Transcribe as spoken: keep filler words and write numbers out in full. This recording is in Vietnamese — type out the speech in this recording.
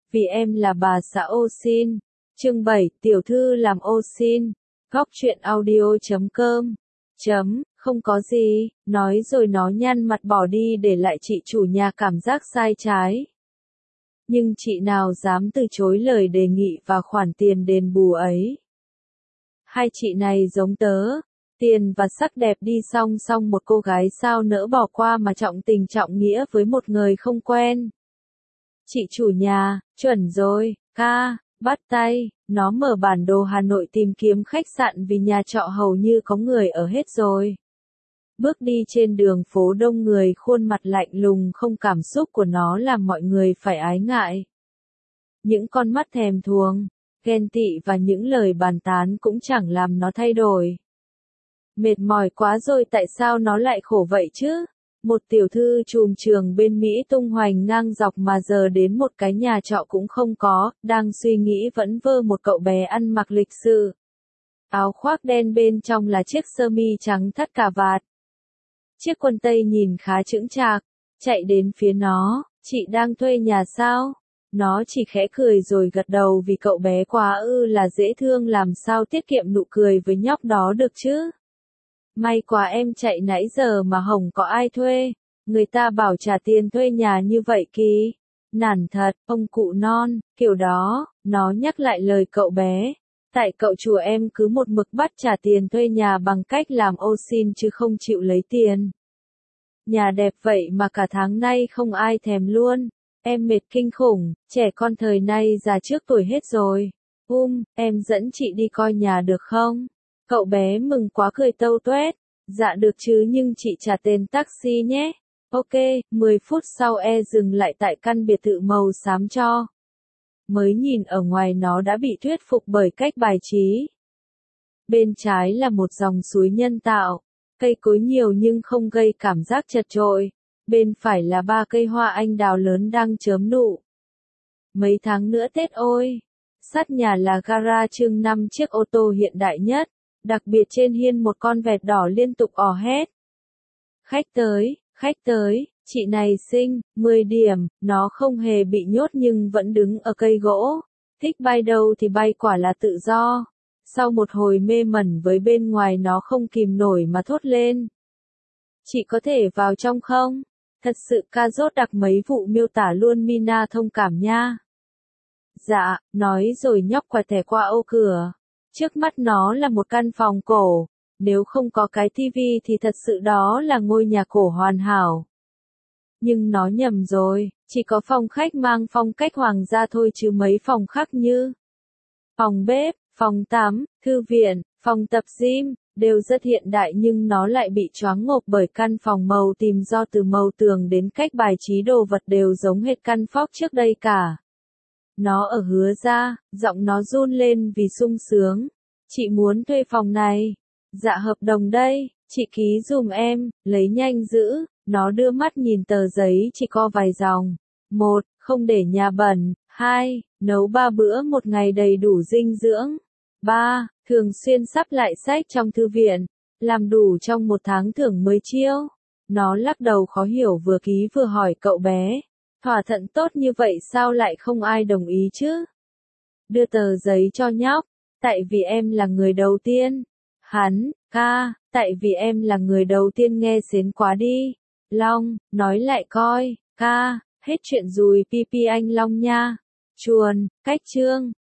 vì em là bà xã ô xin. Chương bảy, tiểu thư làm ô xin. Góc truyện audio chấm com. Chấm, không có gì, nói rồi nó nhăn mặt bỏ đi để lại chị chủ nhà cảm giác sai trái. Nhưng chị nào dám từ chối lời đề nghị và khoản tiền đền bù ấy. Hai chị này giống tớ, tiền và sắc đẹp đi song song, một cô gái sao nỡ bỏ qua mà trọng tình trọng nghĩa với một người không quen. Chị chủ nhà, chuẩn rồi, ca, bắt tay, nó mở bản đồ Hà Nội tìm kiếm khách sạn vì nhà trọ hầu như có người ở hết rồi. Bước đi trên đường phố đông người, khuôn mặt lạnh lùng không cảm xúc của nó làm mọi người phải ái ngại. Những con mắt thèm thuồng, ghen tị và những lời bàn tán cũng chẳng làm nó thay đổi. Mệt mỏi quá rồi, tại sao nó lại khổ vậy chứ? Một tiểu thư trùm trường bên Mỹ tung hoành ngang dọc mà giờ đến một cái nhà trọ cũng không có, đang suy nghĩ vẫn vơ một cậu bé ăn mặc lịch sự. Áo khoác đen bên trong là chiếc sơ mi trắng thắt cà vạt. Chiếc quần tây nhìn khá chững chạc, chạy đến phía nó, chị đang thuê nhà sao? Nó chỉ khẽ cười rồi gật đầu vì cậu bé quá ư là dễ thương, làm sao tiết kiệm nụ cười với nhóc đó được chứ? May quá em chạy nãy giờ mà hổng có ai thuê, người ta bảo trả tiền thuê nhà như vậy kì. Nản thật, ông cụ non, kiểu đó, nó nhắc lại lời cậu bé. Tại cậu chủ em cứ một mực bắt trả tiền thuê nhà bằng cách làm ô xin chứ không chịu lấy tiền. Nhà đẹp vậy mà cả tháng nay không ai thèm luôn. Em mệt kinh khủng, trẻ con thời nay già trước tuổi hết rồi. Um, em dẫn chị đi coi nhà được không? Cậu bé mừng quá cười tâu tuét. Dạ được chứ, nhưng chị trả tiền taxi nhé. Ok, mười phút sau e dừng lại tại căn biệt thự màu xám cho. Mới nhìn ở ngoài nó đã bị thuyết phục bởi cách bài trí. Bên trái là một dòng suối nhân tạo, cây cối nhiều nhưng không gây cảm giác chật chội. Bên phải là ba cây hoa anh đào lớn đang chớm nụ. Mấy tháng nữa Tết ôi! Sát nhà là gara trưng năm chiếc ô tô hiện đại nhất. Đặc biệt trên hiên một con vẹt đỏ liên tục ò hét. Khách tới, khách tới, chị này xinh, mười điểm, nó không hề bị nhốt nhưng vẫn đứng ở cây gỗ. Thích bay đâu thì bay, quả là tự do. Sau một hồi mê mẩn với bên ngoài, nó không kìm nổi mà thốt lên. Chị có thể vào trong không? Thật sự ca rốt đặc mấy vụ miêu tả luôn Mina thông cảm nha. Dạ, nói rồi nhóc quẹt thẻ qua ô cửa. Trước mắt nó là một căn phòng cổ, nếu không có cái tivi thì thật sự đó là ngôi nhà cổ hoàn hảo. Nhưng nó nhầm rồi, chỉ có phòng khách mang phong cách hoàng gia thôi chứ mấy phòng khác như phòng bếp, phòng tắm, thư viện, phòng tập gym, đều rất hiện đại, nhưng nó lại bị choáng ngộp bởi căn phòng màu tím do từ màu tường đến cách bài trí đồ vật đều giống hệt căn phóc trước đây cả. Nó ở hứa ra, giọng nó run lên vì sung sướng. Chị muốn thuê phòng này. Dạ hợp đồng đây, chị ký dùm em, lấy nhanh giữ. Nó đưa mắt nhìn tờ giấy chỉ có vài dòng. Một, không để nhà bẩn. Hai, nấu ba bữa một ngày đầy đủ dinh dưỡng. Ba, thường xuyên sắp lại sách trong thư viện. Làm đủ trong một tháng thưởng mười chiêu. Nó lắc đầu khó hiểu, vừa ký vừa hỏi cậu bé. Thỏa thuận tốt như vậy sao lại không ai đồng ý chứ? Đưa tờ giấy cho nhóc. Tại vì em là người đầu tiên. Hắn, ca, tại vì em là người đầu tiên, nghe xến quá đi. Long, nói lại coi, ca, hết chuyện rồi pi pi anh Long nha. Chuồn, cách chương.